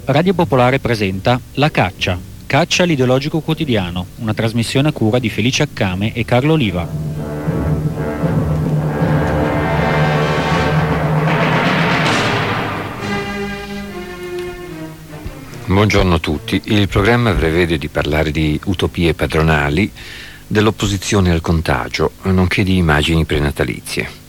Radio Popolare presenta La Caccia, Caccia all'ideologico quotidiano, una trasmissione a cura di Felice Accame e Carlo Oliva. Buongiorno a tutti. Il programma prevede di parlare di utopie padronali, dell'opposizione al contagio, nonché di immagini prenatalizie.